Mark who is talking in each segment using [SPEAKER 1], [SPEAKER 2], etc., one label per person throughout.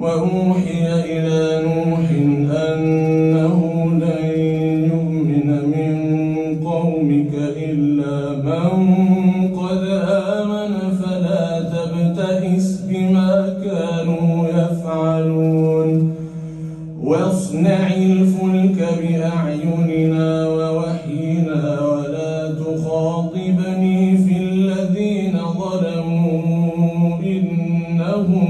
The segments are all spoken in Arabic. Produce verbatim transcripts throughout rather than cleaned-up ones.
[SPEAKER 1] وأوحي إلى نوح أنه لن يؤمن من قومك إلا من قد آمن فلا تبتئس بما كانوا يفعلون واصنع الفلك بأعيننا ووحينا ولا تخاطبني في الذين ظلموا إنهم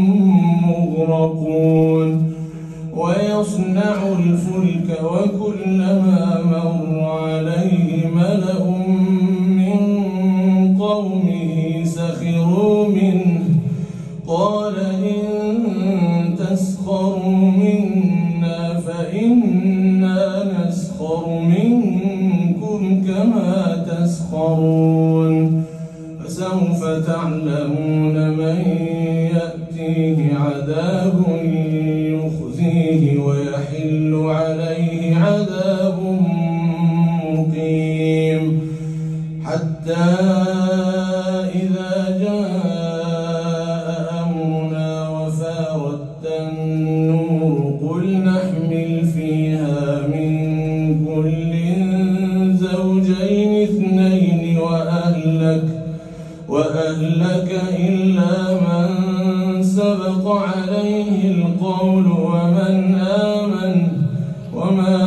[SPEAKER 1] مغرقون ويصنع الفلك وكلما مر عليه ملأ من قومه سخروا منه قال إن تسخروا منا فإنا نسخر منكم كما تسخرون فسوف تعلمون من يأتيه عذاب يخزيه ويحل عليه عذاب مقيم حتى إذا جاء أمرنا وفارت النور قل نحمل فيها من كل زوجين اثنين وأهلك وأهلك إلا من سبق عليه القول ومن آمن وما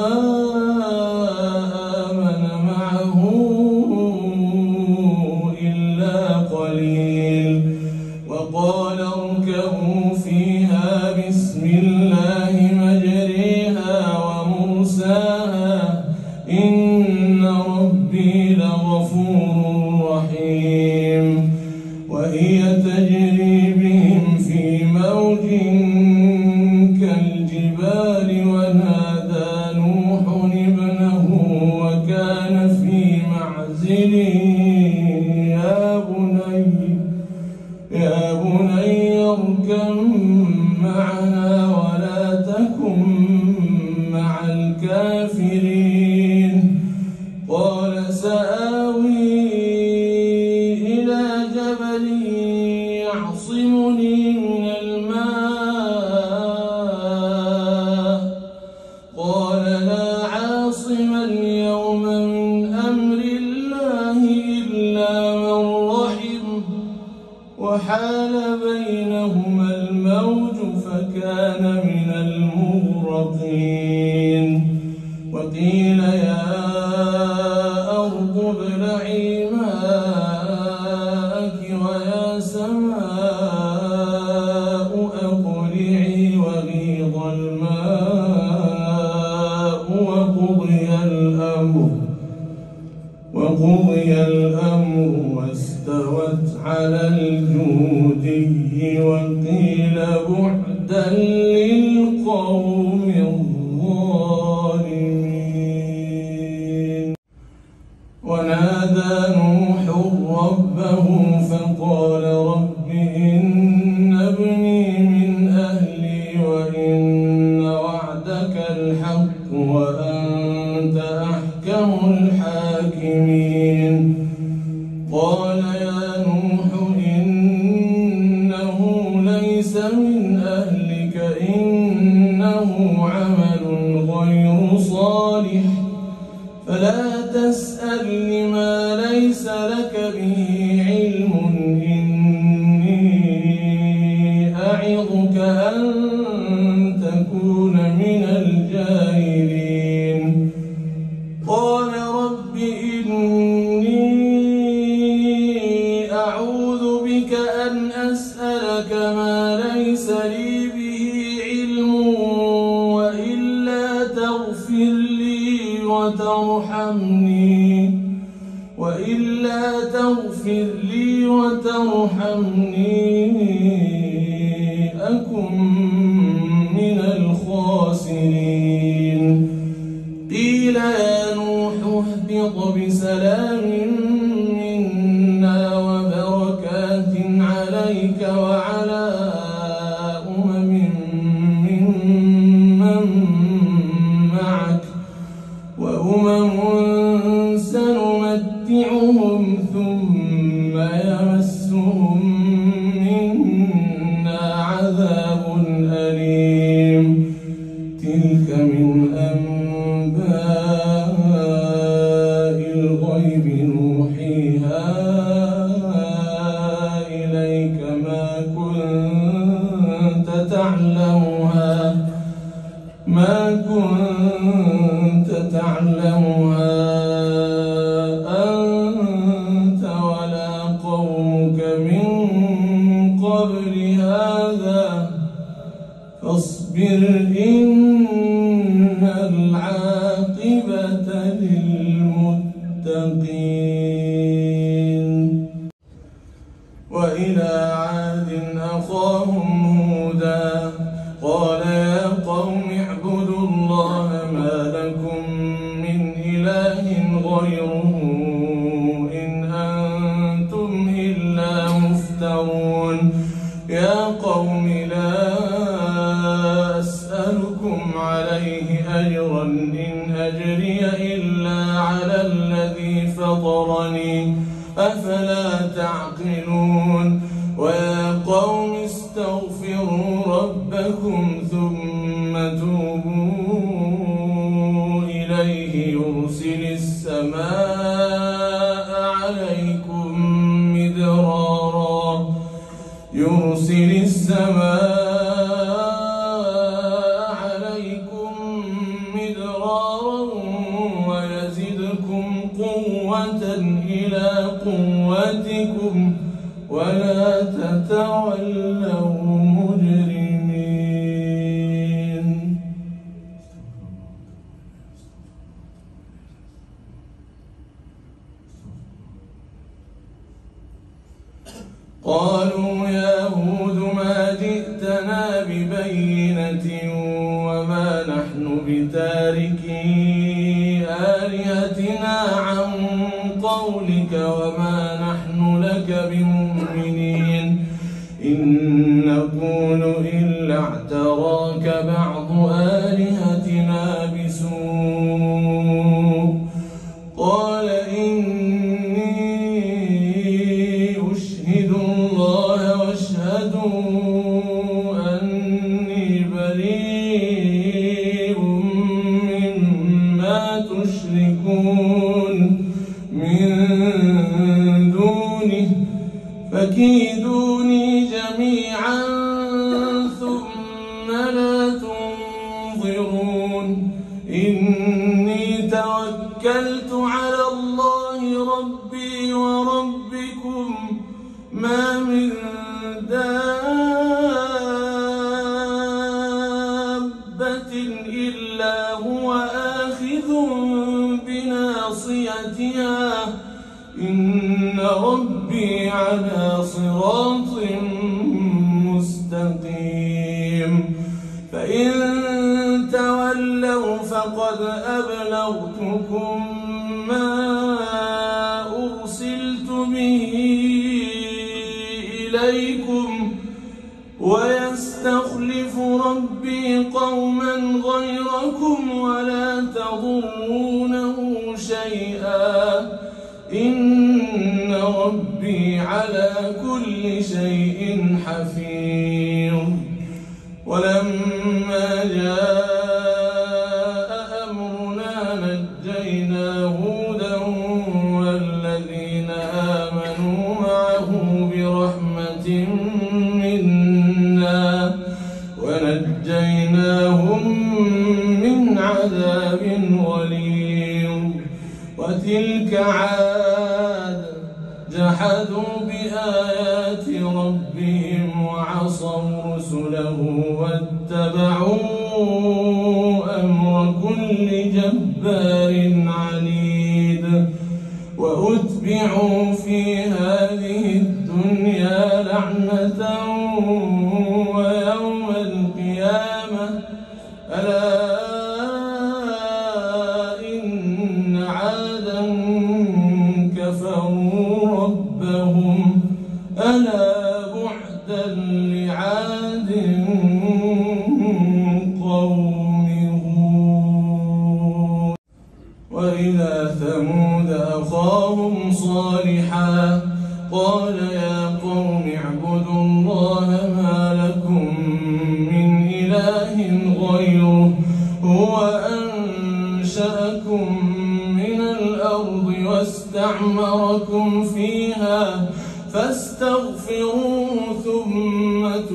[SPEAKER 1] آمن معه إلا قليل وقال اركبوا فيها بسم الله مجريها ومرساها إن ربي لغفور رحيم وهي تجري بهم في موج كالجبال ونادى نوح ابنه وكان في معزل يا بني يا بني اركب معنا ولا تكن مع الكافرين قال سآوي إلى جبل يعصمني من الماء قال لا عاصم اليوم من أمر الله إلا من رحم وحال بينهما الموج فكان من المغرقين وقيل يا أرض ابلعي ماءك ويا سماء أقلعي وغيض الماء وقضي الأمر وقضي الأمر واستوت على الجودي وقيل بعدا للقوم الظالمين ونادى نوح ربه فقال رب إن ابني من أهلي وإن وعدك الحق وأنت أحكم الحاكمين قال يا نوح إنه ليس من أهلك إنه عمل غير صالح فلا تسألني ما ليس لك به علم إني أعظك أن تكون من الجاهلين قال رب إني أعوذ بك أن أسألك ما ليس لي به علم وإلا تغفر لي وترحمني وإلا تغفر لي وترحمني أكن من الخاسرين قيل يا نوح اهبط بسلام منا وبركات عليك وعلى أمم ممن معك وأمم سنمتعهم ثم يمسهم كنت تعلمها ما كنت تعلمها أنت ولا قومك من قبل هذا فاصبر إن العاقبة للمتقين. وإلى عاد أخاهم هودا قال يا قوم اعبدوا الله ما لكم من إله غيره إن أنتم إلا مفترون. يا قوم لا أسألكم عليه أجرا إن أجري إلا على الذي فطرني أفلا تعقلون. ويا قوم استغفروا ربكم ثم توبوا إليه يرسل السماء عليكم مدرارا يرسل السماء عليكم مدرارا ويزدكم قوة إلى قوتكم ولا تتولوا مجرمين. قالوا يا هود ما جئتنا ببينة وما نحن بتاركي آلهتنا عن قولك وما نحن لك بمؤمنين إن نقول إلا اعتراك بعض آلهتنا بسوء. قال إني أشهد الله واشهدوا أني بريء مما تشركون من دونه فكيدوني جميعا ثم لا تنظرون. إني توكلت على الله ربي وربكم ما من دابة إلا هو آخذ بناصيتها إن ربي على صراط مستقيم. فإن تولوا فقد أبلغتكم ما أرسلت به إليكم ويستخلف ربي قوما غيركم ولا تضرونه شيئا إن ربي على كل شيء حفيظ. ولما جاء أمرنا نجينا هودا والذين آمنوا معه برحمة منا ونجيناهم من عذاب غليظ. وتلك عاد جحدوا بآيات ربهم وعصوا رسله واتبعوا أمر كل جبار عنيد. وأتبعوا في هذه الدنيا لعنة ويوم القيامة ألا إن عادا كفروا ربهم ألا بعدا لعاد قوم هود. وإلى ثمود أخاهم صالحا قال يا قوم اعبدوا الله ما لكم من إله غيره هو أنشأكم من الأرض واستعمركم فيها فاستغفروه ثم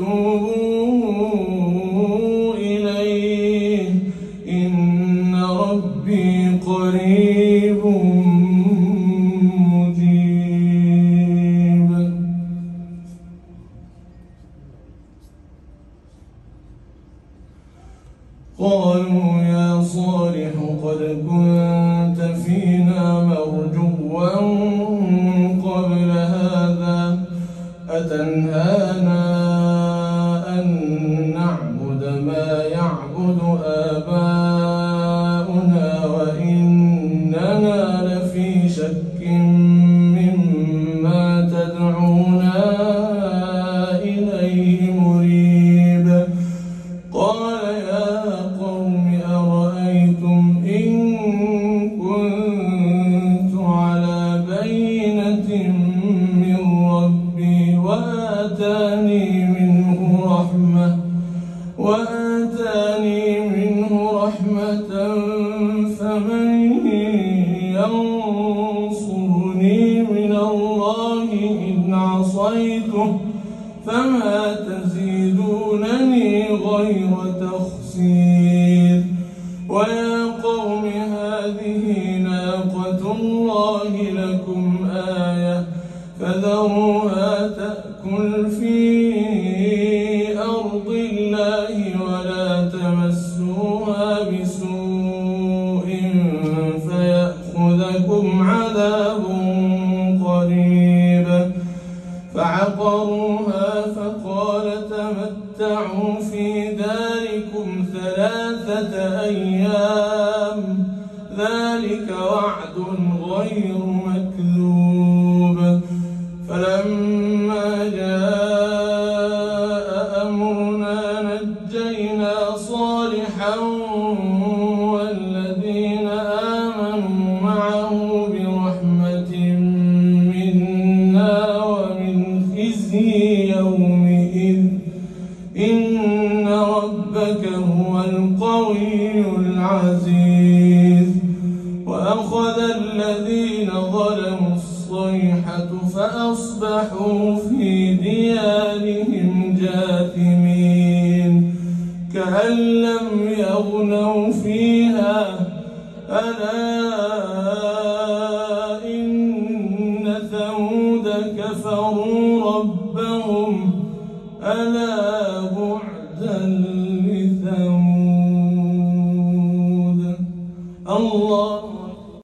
[SPEAKER 1] قالوا يا صالح قد كنت فينا مرجوا قبل هذا أتنهانا أن نعبد ما يعبد آباؤنا وإننا لفي شك مما تدعونا إليه مريب. قال يا قوم أرأيتم إن كنت على بينة من ربي وآتاني منه رحمة وآتاني منه رحمة فمن ينصرني من الله إن عصيته فما تزيدونني غير تخسير. ويا قوم هذه ناقة الله لكم آية فذروها تأكل في أرض الله ولا تمسوها بسوء فيأخذكم عذاب قريب. فعقروها فقال تمتعوا في داركم ثلاثة أيام ذلك وعد غير مكذوب. فلما جاء أمرنا نجينا صالحا والذين آمنوا معه برحمة منا ومن خزي يومئذ إن ربك هو القوي العزيز. وأخذ الذين ظلموا الصيحة فأصبحوا في ديارهم جاثمين كأن لم يغنوا فيها ألا إن ثمود كفروا ربهم ألا بعدا لثمود. الله